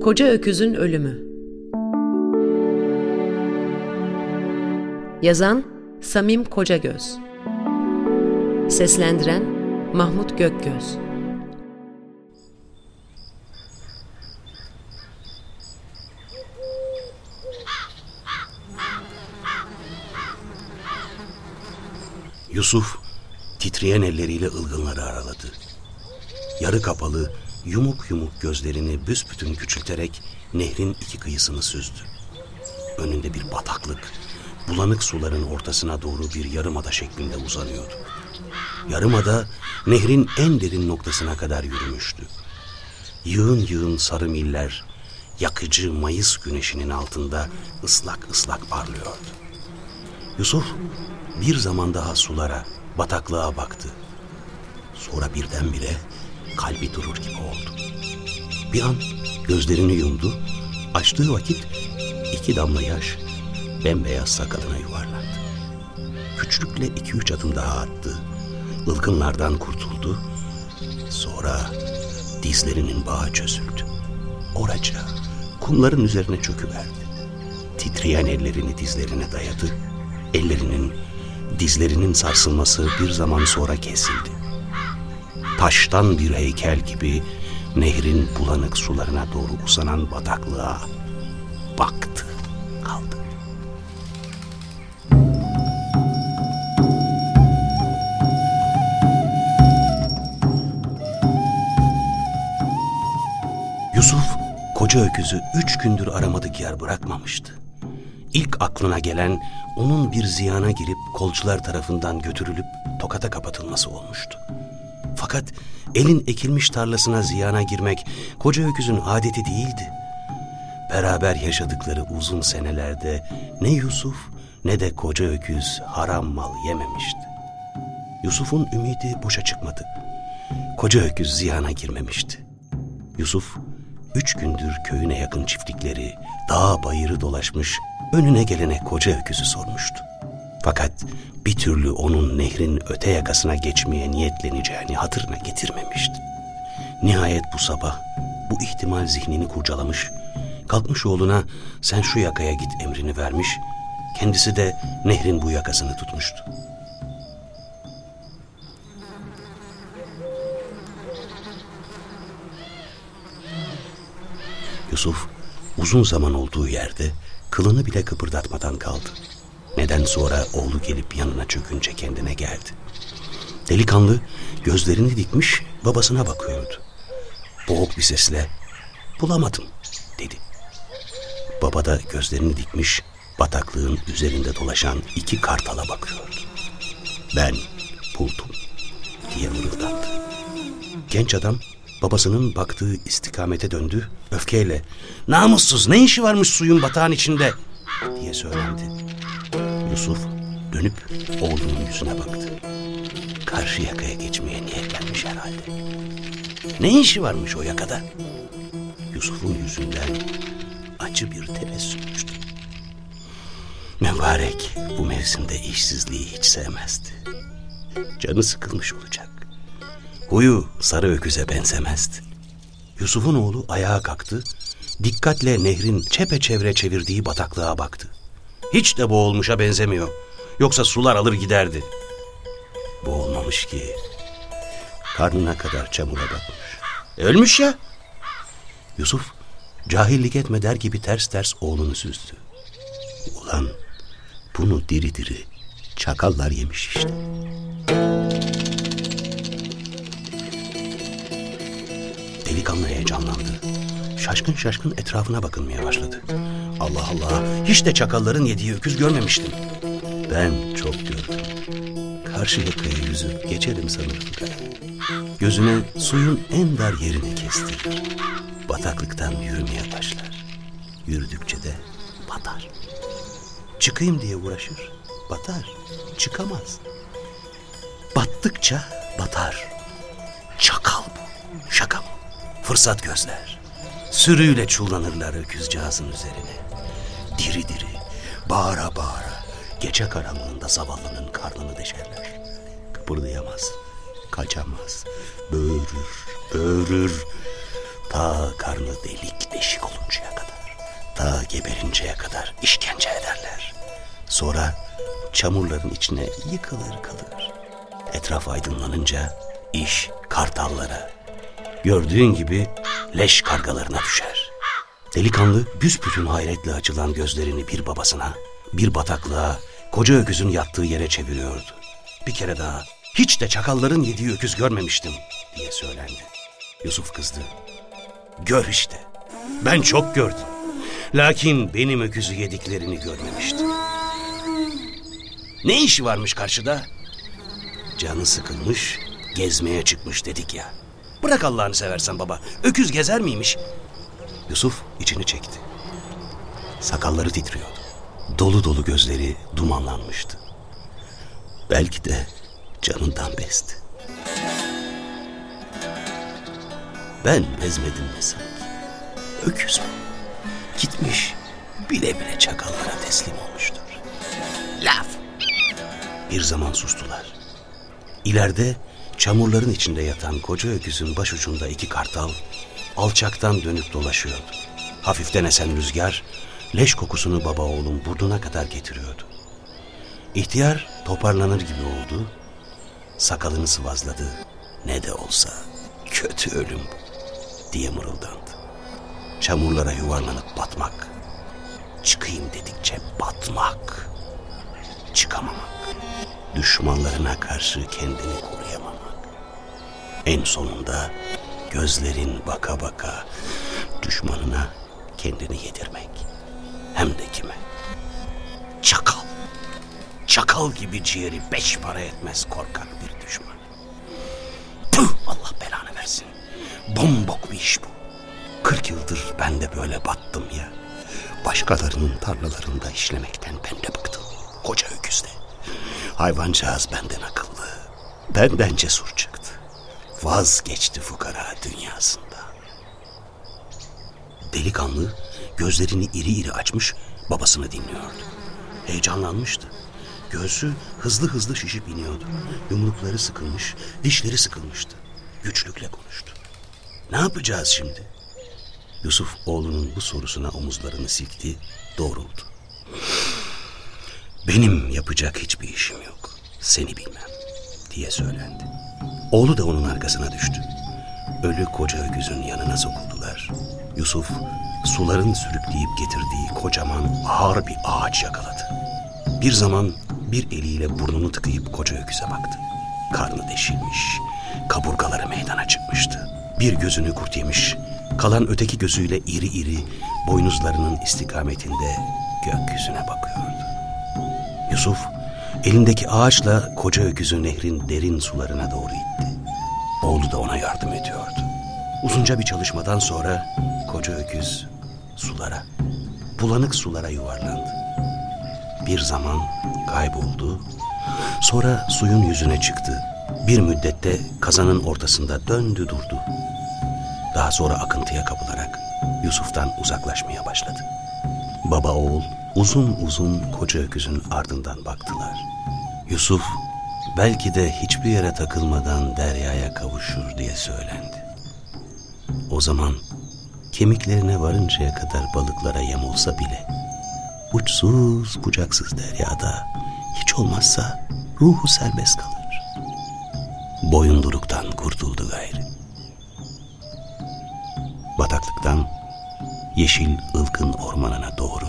Koca Öküzün Ölümü. Yazan Samim Kocagöz. Seslendiren Mahmut Gökgöz. Yusuf titreyen elleriyle ılgınları araladı. Yarı kapalı, yumuk yumuk gözlerini büsbütün küçülterek nehrin iki kıyısını süzdü. Önünde bir bataklık, bulanık suların ortasına doğru bir yarımada şeklinde uzanıyordu. Yarımada nehrin en derin noktasına kadar yürümüştü. Yığın yığın sarı miller, yakıcı Mayıs güneşinin altında ıslak ıslak parlıyordu. Yusuf bir zaman daha sulara, bataklığa baktı. Sonra birdenbire kalbi durur gibi oldu. Bir an gözlerini yumdu. Açtığı vakit 2 damla yaş bembeyaz sakalına yuvarlandı. Güçlükle 2-3 adım daha attı. Ilgınlardan kurtuldu. Sonra dizlerinin bağı çözüldü. Oraca kumların üzerine çöküverdi. Titreyen ellerini dizlerine dayadı. Ellerinin, dizlerinin sarsılması bir zaman sonra kesildi. Taştan bir heykel gibi nehrin bulanık sularına doğru uzanan bataklığa baktı, kaldı. Yusuf, koca öküzü 3 gündür aramadık yer bırakmamıştı. İlk aklına gelen onun bir ziyana girip kolcular tarafından götürülüp tokata kapatılması olmuştu. Fakat elin ekilmiş tarlasına ziyana girmek koca öküzün adeti değildi. Beraber yaşadıkları uzun senelerde ne Yusuf ne de koca öküz haram mal yememişti. Yusuf'un ümidi boşa çıkmadı. Koca öküz ziyana girmemişti. Yusuf 3 gündür köyüne yakın çiftlikleri, dağ bayırı dolaşmış, önüne gelene koca öküzü sormuştu. Fakat bir türlü onun nehrin öte yakasına geçmeye niyetleneceğini hatırına getirmemişti. Nihayet bu sabah bu ihtimal zihnini kurcalamış, kalkmış oğluna sen şu yakaya git emrini vermiş, kendisi de nehrin bu yakasını tutmuştu. Yusuf uzun zaman olduğu yerde kılını bile kıpırdatmadan kaldı. Neden sonra oğlu gelip yanına çökünce kendine geldi. Delikanlı gözlerini dikmiş babasına bakıyordu. Boğuk bir sesle bulamadım dedi. Baba da gözlerini dikmiş bataklığın üzerinde dolaşan 2 kartala bakıyordu. Ben buldum diye mırıldandı. Genç adam babasının baktığı istikamete döndü, öfkeyle namussuz ne işi varmış suyun batağın içinde diye söylendi. Yusuf dönüp oğlunun yüzüne baktı. Karşı yakaya geçmeye niyetlenmiş herhalde. Ne işi varmış o yakada? Yusuf'un yüzünden acı bir tebessüm uçtu. Mübarek bu mevsimde işsizliği hiç sevmezdi. Canı sıkılmış olacak. Huyu sarı öküze benzemezdi. Yusuf'un oğlu ayağa kalktı, dikkatle nehrin çepeçevre çevirdiği bataklığa baktı. Hiç de boğulmuşa benzemiyor. Yoksa sular alır giderdi. Boğulmamış ki. Karnına kadar çamura batmış. Ölmüş ya. Yusuf cahillik etme der gibi ters ters oğlunu süzdü. Ulan bunu diri diri çakallar yemiş işte. Delikanlı heyecanlandı. Şaşkın şaşkın etrafına bakınmaya başladı. Allah Allah, hiç de çakalların yediği öküz görmemiştim. Ben çok gördüm. Karşı yakaya yüzüp geçerim sanırım. Gözüne suyun en dar yerini kestirir. Bataklıktan yürümeye başlar. Yürüdükçe de batar. Çıkayım diye uğraşır. Batar. Çıkamaz. Battıkça batar. Çakal bu. Şaka mı? Fırsat gözler. Sürüyle çullanırlar öküzcağızın üzerine. Diri diri, bağıra bağıra, gece karanlığında zavallının karnını deşerler. Kıpırdayamaz, kaçamaz, böğürür, böğürür. Ta karnı delik deşik oluncaya kadar, ta geberinceye kadar işkence ederler. Sonra çamurların içine yıkılır kalır. Etraf aydınlanınca iş kartallara, gördüğün gibi leş kargalarına düşer. Delikanlı büsbütün hayretle açılan gözlerini bir babasına, bir bataklığa, koca öküzün yattığı yere çeviriyordu. Bir kere daha, hiç de çakalların yediği öküz görmemiştim diye söylendi. Yusuf kızdı. Gör işte, ben çok gördüm. Lakin benim öküzü yediklerini görmemiştim. Ne işi varmış karşıda? Canı sıkılmış, gezmeye çıkmış dedik ya. Bırak Allah'ını seversen baba, öküz gezer miymiş? Yusuf içini çekti. Sakalları titriyordu. Dolu dolu gözleri dumanlanmıştı. Belki de canından bezdi. Ben bezmedim mi sanki? Öküz mü? Gitmiş, bile bile çakallara teslim olmuştur. Laf! Bir zaman sustular. İleride çamurların içinde yatan koca öküzün başucunda iki kartal alçaktan dönüp dolaşıyordu. Hafiften esen rüzgar leş kokusunu baba oğlun burnuna kadar getiriyordu. İhtiyar toparlanır gibi oldu, sakalını sıvazladı. Ne de olsa kötü ölüm diye mırıldandı. Çamurlara yuvarlanıp batmak, çıkayım dedikçe batmak, çıkamamak, düşmanlarına karşı kendini koruyamamak. En sonunda gözlerin baka baka düşmanına kendini yedirmek. Hem de kime? Çakal. Çakal gibi ciğeri 5 para etmez korkak bir düşman. Tüh, Allah belanı versin. Bombok bir iş bu. 40 yıldır ben de böyle battım ya. Başkalarının tarlalarında işlemekten ben de bıktım. Koca öküzde. Hayvancağız benden akıllı, benden cesur çıktı. Vazgeçti fukara dünyasında. Delikanlı gözlerini iri iri açmış babasını dinliyordu. Heyecanlanmıştı. Göğsü hızlı hızlı şişip iniyordu. Yumrukları sıkılmış, dişleri sıkılmıştı. Güçlükle konuştu. Ne yapacağız şimdi? Yusuf oğlunun bu sorusuna omuzlarını silkti, doğruldu. Benim yapacak hiçbir işim yok. Seni bilmem diye söylendi. Oğlu da onun arkasına düştü. Ölü koca öküzün yanına sokuldular. Yusuf suların sürükleyip getirdiği kocaman ağır bir ağaç yakaladı. Bir zaman bir eliyle burnunu tıkayıp koca öküze baktı. Karnı deşilmiş, kaburgaları meydana çıkmıştı. Bir gözünü kurt yemiş, kalan öteki gözüyle iri iri boynuzlarının istikametinde gökyüzüne bakıyordu. Yusuf elindeki ağaçla koca öküzü nehrin derin sularına doğru itti. Oğlu da ona yardım ediyordu. Uzunca bir çalışmadan sonra koca öküz sulara, bulanık sulara yuvarlandı. Bir zaman kayboldu, sonra suyun yüzüne çıktı. Bir müddette kazanın ortasında döndü durdu. Daha sonra akıntıya kapılarak Yusuf'tan uzaklaşmaya başladı. Baba oğul uzun uzun koca öküzün ardından baktılar. Yusuf belki de hiçbir yere takılmadan deryaya kavuşur diye söylendi. O zaman kemiklerine varıncaya kadar balıklara yem olsa bile uçsuz bucaksız deryada hiç olmazsa ruhu serbest kalır. Boyunduruktan kurtuldu gayrı. Bataklıktan yeşil ılgın ormanına doğru